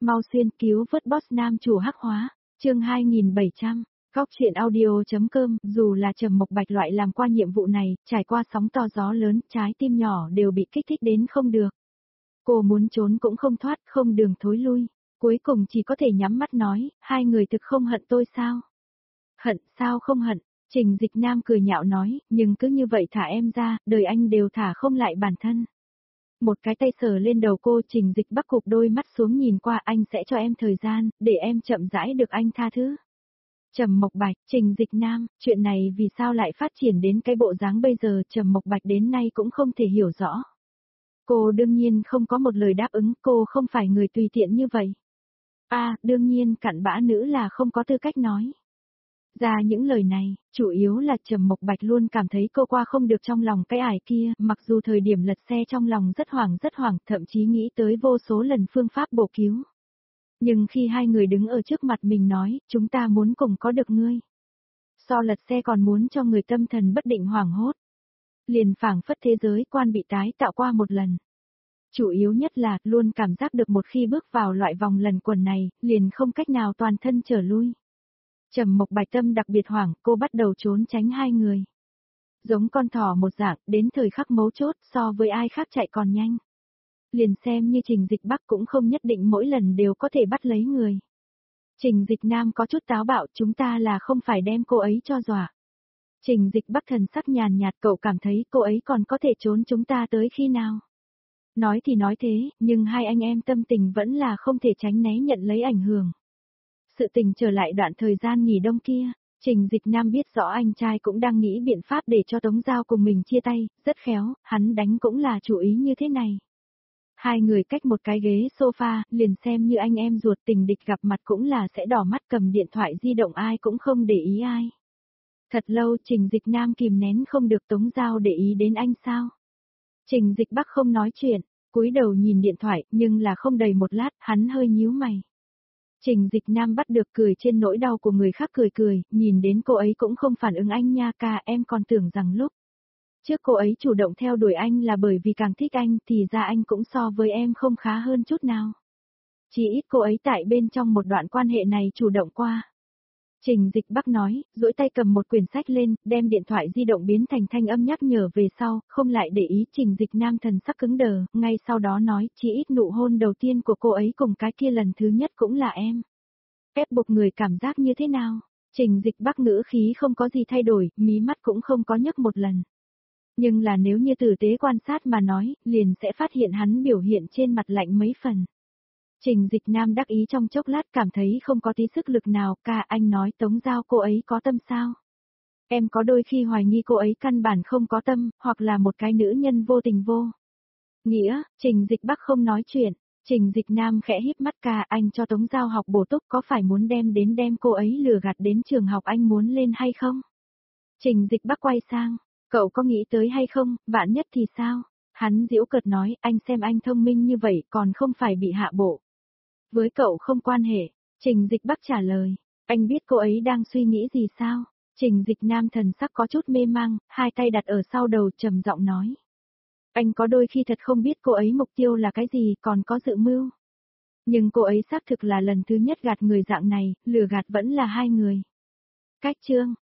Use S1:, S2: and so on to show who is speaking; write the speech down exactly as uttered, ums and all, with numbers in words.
S1: Mau xuyên cứu vớt boss nam chủ hắc hóa, chương hai nghìn bảy trăm. Góc truyện audio.com, dù là Trầm Mộc Bạch loại làm qua nhiệm vụ này, trải qua sóng to gió lớn, trái tim nhỏ đều bị kích thích đến không được. Cô muốn trốn cũng không thoát, không đường thối lui. Cuối cùng chỉ có thể nhắm mắt nói, hai người thực không hận tôi sao? Hận sao không hận? Trình Dịch Nam cười nhạo nói, nhưng cứ như vậy thả em ra, đời anh đều thả không lại bản thân. Một cái tay sờ lên đầu cô, Trình Dịch Bắc cụp đôi mắt xuống nhìn qua, anh sẽ cho em thời gian, để em chậm rãi được anh tha thứ. Trầm Mộc Bạch, Trình Dịch Nam, chuyện này vì sao lại phát triển đến cái bộ dáng bây giờ, Trầm Mộc Bạch đến nay cũng không thể hiểu rõ. Cô đương nhiên không có một lời đáp ứng, cô không phải người tùy tiện như vậy. À, đương nhiên cặn bã nữ là không có tư cách nói ra những lời này, chủ yếu là Trầm Mộc Bạch luôn cảm thấy cô qua không được trong lòng cái ải kia, mặc dù thời điểm lật xe trong lòng rất hoảng rất hoảng, thậm chí nghĩ tới vô số lần phương pháp bổ cứu. Nhưng khi hai người đứng ở trước mặt mình nói, chúng ta muốn cùng có được ngươi. So lật xe còn muốn cho người tâm thần bất định hoảng hốt. Liền phảng phất thế giới quan bị tái tạo qua một lần. Chủ yếu nhất là, luôn cảm giác được một khi bước vào loại vòng lần quần này, liền không cách nào toàn thân trở lui. Trầm Mộc Bạch tâm đặc biệt hoảng, cô bắt đầu trốn tránh hai người. Giống con thỏ một dạng, đến thời khắc mấu chốt, so với ai khác chạy còn nhanh. Liền xem như Trình Dịch Bắc cũng không nhất định mỗi lần đều có thể bắt lấy người. Trình Dịch Nam có chút táo bạo, chúng ta là không phải đem cô ấy cho dọa. Trình Dịch Bắc thần sắc nhàn nhạt, cậu cảm thấy cô ấy còn có thể trốn chúng ta tới khi nào? Nói thì nói thế, nhưng hai anh em tâm tình vẫn là không thể tránh né nhận lấy ảnh hưởng. Sự tình trở lại đoạn thời gian nghỉ đông kia, Trình Dịch Nam biết rõ anh trai cũng đang nghĩ biện pháp để cho Tống Giao cùng mình chia tay, rất khéo, hắn đánh cũng là chủ ý như thế này. Hai người cách một cái ghế sofa, liền xem như anh em ruột tình địch gặp mặt cũng là sẽ đỏ mắt cầm điện thoại di động ai cũng không để ý ai. Thật lâu Trình Dịch Nam kìm nén không được Tống Giao để ý đến anh sao. Trình Dịch Bắc không nói chuyện, cúi đầu nhìn điện thoại, nhưng là không đầy một lát, hắn hơi nhíu mày. Trình Dịch Nam bắt được cười trên nỗi đau của người khác cười cười, nhìn đến cô ấy cũng không phản ứng anh nha ca, em còn tưởng rằng lúc trước cô ấy chủ động theo đuổi anh là bởi vì càng thích anh, thì ra anh cũng so với em không khá hơn chút nào. Chỉ ít cô ấy tại bên trong một đoạn quan hệ này chủ động qua. Trình Dịch Bắc nói, duỗi tay cầm một quyển sách lên, đem điện thoại di động biến thành thanh âm nhắc nhở về sau, không lại để ý. Trình Dịch Nam thần sắc cứng đờ, ngay sau đó nói, chỉ ít nụ hôn đầu tiên của cô ấy cùng cái kia lần thứ nhất cũng là em. Ép buộc người cảm giác như thế nào? Trình Dịch Bắc ngữ khí không có gì thay đổi, mí mắt cũng không có nhấc một lần. Nhưng là nếu như tử tế quan sát mà nói, liền sẽ phát hiện hắn biểu hiện trên mặt lạnh mấy phần. Trình Dịch Nam đắc ý trong chốc lát cảm thấy không có tí sức lực nào, ca anh nói Tống Giao cô ấy có tâm sao? Em có đôi khi hoài nghi cô ấy căn bản không có tâm, hoặc là một cái nữ nhân vô tình vô nghĩa. Trình Dịch Bắc không nói chuyện, Trình Dịch Nam khẽ híp mắt, ca anh cho Tống Giao học bổ túc có phải muốn đem đến đem cô ấy lừa gạt đến trường học anh muốn lên hay không? Trình Dịch Bắc quay sang, cậu có nghĩ tới hay không, vạn nhất thì sao? Hắn giễu cợt nói, anh xem anh thông minh như vậy còn không phải bị hạ bộ. Với cậu không quan hệ, Trình Dịch Bắc trả lời, anh biết cô ấy đang suy nghĩ gì sao? Trình Dịch Nam thần sắc có chút mê mang, hai tay đặt ở sau đầu trầm giọng nói. Anh có đôi khi thật không biết cô ấy mục tiêu là cái gì, còn có dự mưu. Nhưng cô ấy xác thực là lần thứ nhất gạt người dạng này, lừa gạt vẫn là hai người. Cách chương.